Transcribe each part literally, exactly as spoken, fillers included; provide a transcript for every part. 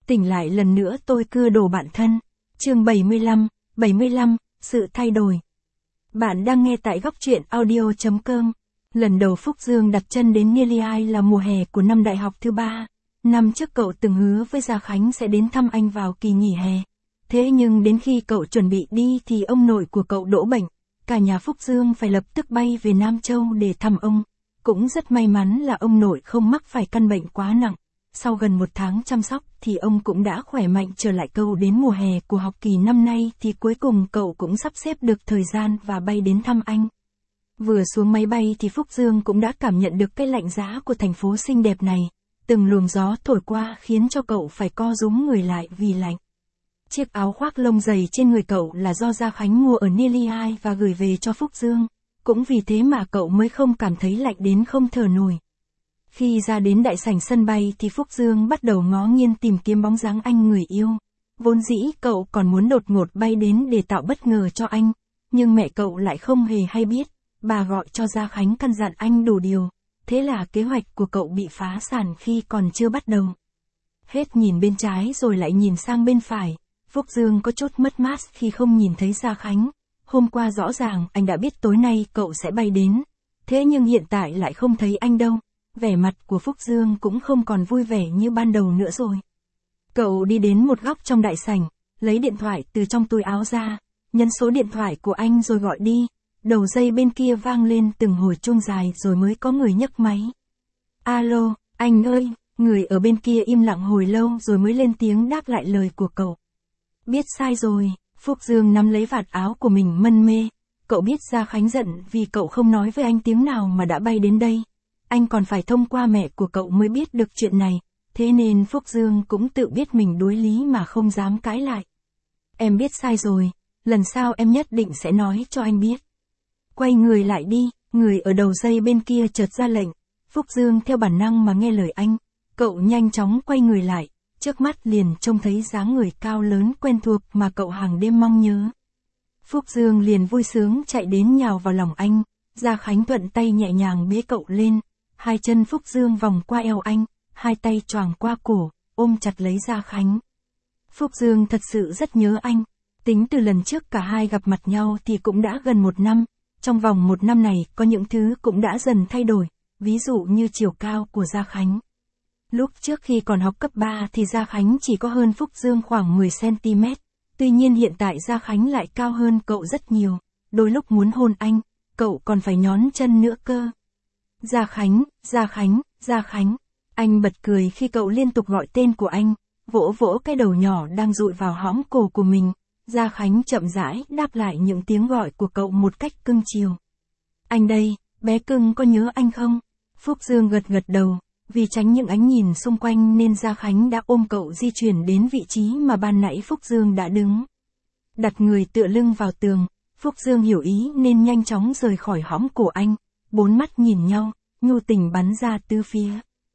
Tỉnh lại lần nữa tôi cưa đồ bạn thân. Chương bảy mươi lăm, bảy mươi lăm, sự thay đổi. Bạn đang nghe tại góc truyện audio chấm com. Lần đầu Phúc Dương đặt chân đến Nearly là mùa hè của năm đại học thứ ba. Năm trước cậu từng hứa với Gia Khánh sẽ đến thăm anh vào kỳ nghỉ hè. Thế nhưng đến khi cậu chuẩn bị đi thì ông nội của cậu đổ bệnh. Cả nhà Phúc Dương phải lập tức bay về Nam Châu để thăm ông. Cũng rất may mắn là ông nội không mắc phải căn bệnh quá nặng. Sau gần một tháng chăm sóc thì ông cũng đã khỏe mạnh trở lại. Cậu đến mùa hè của học kỳ năm nay thì cuối cùng cậu cũng sắp xếp được thời gian và bay đến thăm anh. Vừa xuống máy bay thì Phúc Dương cũng đã cảm nhận được cái lạnh giá của thành phố xinh đẹp này. Từng luồng gió thổi qua khiến cho cậu phải co rúm người lại vì lạnh. Chiếc áo khoác lông dày trên người cậu là do Gia Khánh mua ở Nearly và gửi về cho Phúc Dương. Cũng vì thế mà cậu mới không cảm thấy lạnh đến không thở nổi. Khi ra đến đại sảnh sân bay thì Phúc Dương bắt đầu ngó nghiêng tìm kiếm bóng dáng anh người yêu. Vốn dĩ cậu còn muốn đột ngột bay đến để tạo bất ngờ cho anh. Nhưng mẹ cậu lại không hề hay biết. Bà gọi cho Gia Khánh căn dặn anh đủ điều. Thế là kế hoạch của cậu bị phá sản khi còn chưa bắt đầu. Hết nhìn bên trái rồi lại nhìn sang bên phải. Phúc Dương có chút mất mát khi không nhìn thấy Gia Khánh. Hôm qua rõ ràng anh đã biết tối nay cậu sẽ bay đến. Thế nhưng hiện tại lại không thấy anh đâu. Vẻ mặt của Phúc Dương cũng không còn vui vẻ như ban đầu nữa rồi. Cậu đi đến một góc trong đại sảnh, lấy điện thoại từ trong túi áo ra, nhấn số điện thoại của anh rồi gọi đi. Đầu dây bên kia vang lên từng hồi chuông dài rồi mới có người nhấc máy. Alo, anh ơi, người ở bên kia im lặng hồi lâu rồi mới lên tiếng đáp lại lời của cậu. Biết sai rồi, Phúc Dương nắm lấy vạt áo của mình mân mê. Cậu biết Gia Khánh giận vì cậu không nói với anh tiếng nào mà đã bay đến đây. Anh còn phải thông qua mẹ của cậu mới biết được chuyện này, thế nên Phúc Dương cũng tự biết mình đối lý mà không dám cãi lại. Em biết sai rồi, lần sau em nhất định sẽ nói cho anh biết. Quay người lại đi, người ở đầu dây bên kia chợt ra lệnh. Phúc Dương theo bản năng mà nghe lời anh, cậu nhanh chóng quay người lại, trước mắt liền trông thấy dáng người cao lớn quen thuộc mà cậu hàng đêm mong nhớ. Phúc Dương liền vui sướng chạy đến nhào vào lòng anh, Gia Khánh thuận tay nhẹ nhàng bế cậu lên. Hai chân Phúc Dương vòng qua eo anh, hai tay choàng qua cổ, ôm chặt lấy Gia Khánh. Phúc Dương thật sự rất nhớ anh. Tính từ lần trước cả hai gặp mặt nhau thì cũng đã gần một năm. Trong vòng một năm này có những thứ cũng đã dần thay đổi, ví dụ như chiều cao của Gia Khánh. Lúc trước khi còn học cấp ba thì Gia Khánh chỉ có hơn Phúc Dương khoảng mười xăng ti mét. Tuy nhiên hiện tại Gia Khánh lại cao hơn cậu rất nhiều. Đôi lúc muốn hôn anh, cậu còn phải nhón chân nữa cơ. Gia Khánh, Gia Khánh, Gia Khánh. Anh bật cười khi cậu liên tục gọi tên của anh, vỗ vỗ cái đầu nhỏ đang dụi vào hõm cổ của mình. Gia Khánh chậm rãi đáp lại những tiếng gọi của cậu một cách cưng chiều. Anh đây, bé cưng có nhớ anh không? Phúc Dương gật gật đầu, vì tránh những ánh nhìn xung quanh nên Gia Khánh đã ôm cậu di chuyển đến vị trí mà ban nãy Phúc Dương đã đứng. Đặt người tựa lưng vào tường, Phúc Dương hiểu ý nên nhanh chóng rời khỏi hõm cổ anh. Bốn mắt nhìn nhau, nhu tình bắn ra tứ phía.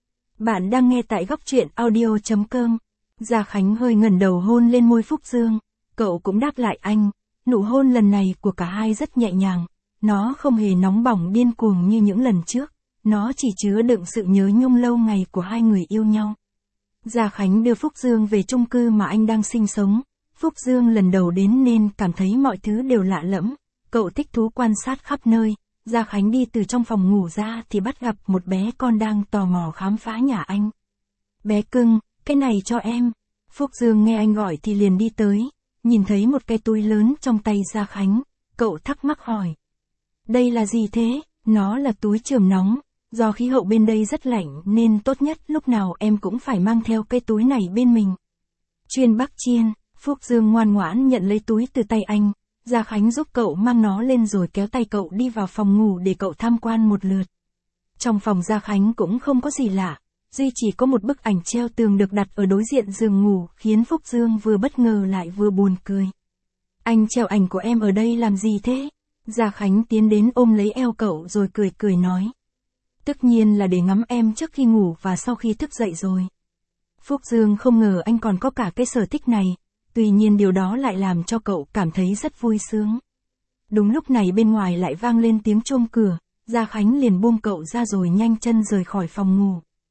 Bạn đang nghe tại góc truyện audio chấm com. Gia Khánh hơi ngẩng đầu hôn lên môi Phúc Dương. Cậu cũng đáp lại anh. Nụ hôn lần này của cả hai rất nhẹ nhàng. Nó không hề nóng bỏng điên cuồng như những lần trước. Nó chỉ chứa đựng sự nhớ nhung lâu ngày của hai người yêu nhau. Gia Khánh đưa Phúc Dương về chung cư mà anh đang sinh sống. Phúc Dương lần đầu đến nên cảm thấy mọi thứ đều lạ lẫm. Cậu thích thú quan sát khắp nơi. Gia Khánh đi từ trong phòng ngủ ra thì bắt gặp một bé con đang tò mò khám phá nhà anh. Bé cưng, cái này cho em. Phúc Dương nghe anh gọi thì liền đi tới, nhìn thấy một cái túi lớn trong tay Gia Khánh, cậu thắc mắc hỏi. Đây là gì thế? Nó là túi chườm nóng, do khí hậu bên đây rất lạnh nên tốt nhất lúc nào em cũng phải mang theo cái túi này bên mình. Chuyên Bắc Chiên, Phúc Dương ngoan ngoãn nhận lấy túi từ tay anh. Gia Khánh giúp cậu mang nó lên rồi kéo tay cậu đi vào phòng ngủ để cậu tham quan một lượt. Trong phòng Gia Khánh cũng không có gì lạ, duy chỉ có một bức ảnh treo tường được đặt ở đối diện giường ngủ khiến Phúc Dương vừa bất ngờ lại vừa buồn cười. Anh treo ảnh của em ở đây làm gì thế? Gia Khánh tiến đến ôm lấy eo cậu rồi cười cười nói. Tất nhiên là để ngắm em trước khi ngủ và sau khi thức dậy rồi. Phúc Dương không ngờ anh còn có cả cái sở thích này. Tuy nhiên điều đó lại làm cho cậu cảm thấy rất vui sướng. Đúng lúc này bên ngoài lại vang lên tiếng chuông cửa, Gia Khánh liền buông cậu ra rồi nhanh chân rời khỏi phòng ngủ.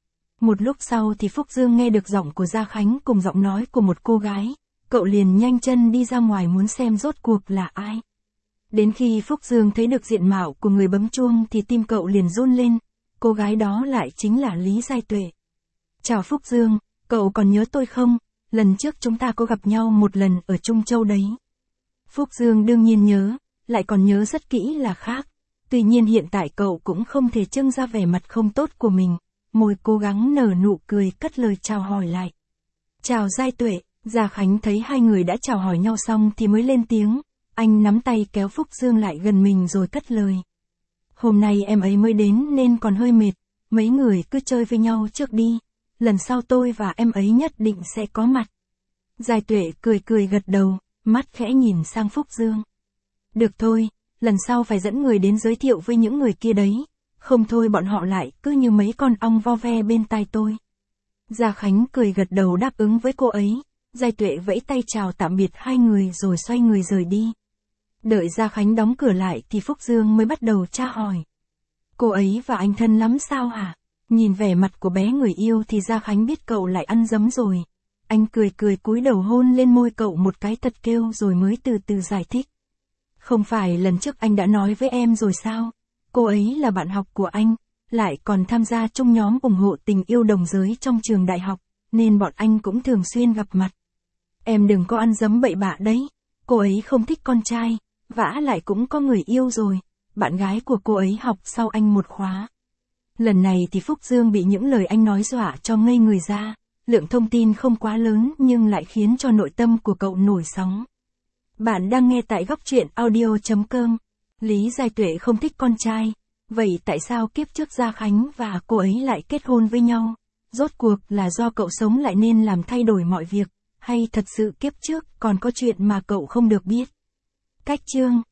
Một lúc sau thì Phúc Dương nghe được giọng của Gia Khánh cùng giọng nói của một cô gái, cậu liền nhanh chân đi ra ngoài muốn xem rốt cuộc là ai. Đến khi Phúc Dương thấy được diện mạo của người bấm chuông thì tim cậu liền run lên, cô gái đó lại chính là Lý Giai Tuệ. Chào Phúc Dương, cậu còn nhớ tôi không? Lần trước chúng ta có gặp nhau một lần ở Trung Châu đấy. Phúc Dương đương nhiên nhớ, lại còn nhớ rất kỹ là khác. Tuy nhiên hiện tại cậu cũng không thể trưng ra vẻ mặt không tốt của mình, môi cố gắng nở nụ cười cất lời chào hỏi lại. Chào Giai Tuệ, Gia Khánh thấy hai người đã chào hỏi nhau xong thì mới lên tiếng, anh nắm tay kéo Phúc Dương lại gần mình rồi cất lời. Hôm nay em ấy mới đến nên còn hơi mệt, mấy người cứ chơi với nhau trước đi, lần sau tôi và em ấy nhất định sẽ có mặt. Giai Tuệ cười cười gật đầu, mắt khẽ nhìn sang Phúc Dương. Được thôi, lần sau phải dẫn người đến giới thiệu với những người kia đấy, không thôi bọn họ lại cứ như mấy con ong vo ve bên tai tôi. Gia Khánh cười gật đầu đáp ứng với cô ấy, Giai Tuệ vẫy tay chào tạm biệt hai người rồi xoay người rời đi. Đợi Gia Khánh đóng cửa lại thì Phúc Dương mới bắt đầu tra hỏi. Cô ấy và anh thân lắm sao hả? Nhìn vẻ mặt của bé người yêu thì Gia Khánh biết cậu lại ăn dấm rồi. Anh cười cười cúi đầu hôn lên môi cậu một cái thật kêu rồi mới từ từ giải thích. Không phải lần trước anh đã nói với em rồi sao? Cô ấy là bạn học của anh, lại còn tham gia chung nhóm ủng hộ tình yêu đồng giới trong trường đại học, nên bọn anh cũng thường xuyên gặp mặt. Em đừng có ăn dấm bậy bạ đấy, cô ấy không thích con trai, vả lại cũng có người yêu rồi, bạn gái của cô ấy học sau anh một khóa. Lần này thì Phúc Dương bị những lời anh nói dọa cho ngây người ra, lượng thông tin không quá lớn nhưng lại khiến cho nội tâm của cậu nổi sóng. Bạn đang nghe tại góc truyện audio chấm com. Lý Giai Tuệ không thích con trai, vậy tại sao kiếp trước Gia Khánh và cô ấy lại kết hôn với nhau? Rốt cuộc là do cậu sống lại nên làm thay đổi mọi việc, hay thật sự kiếp trước còn có chuyện mà cậu không được biết? Cách chương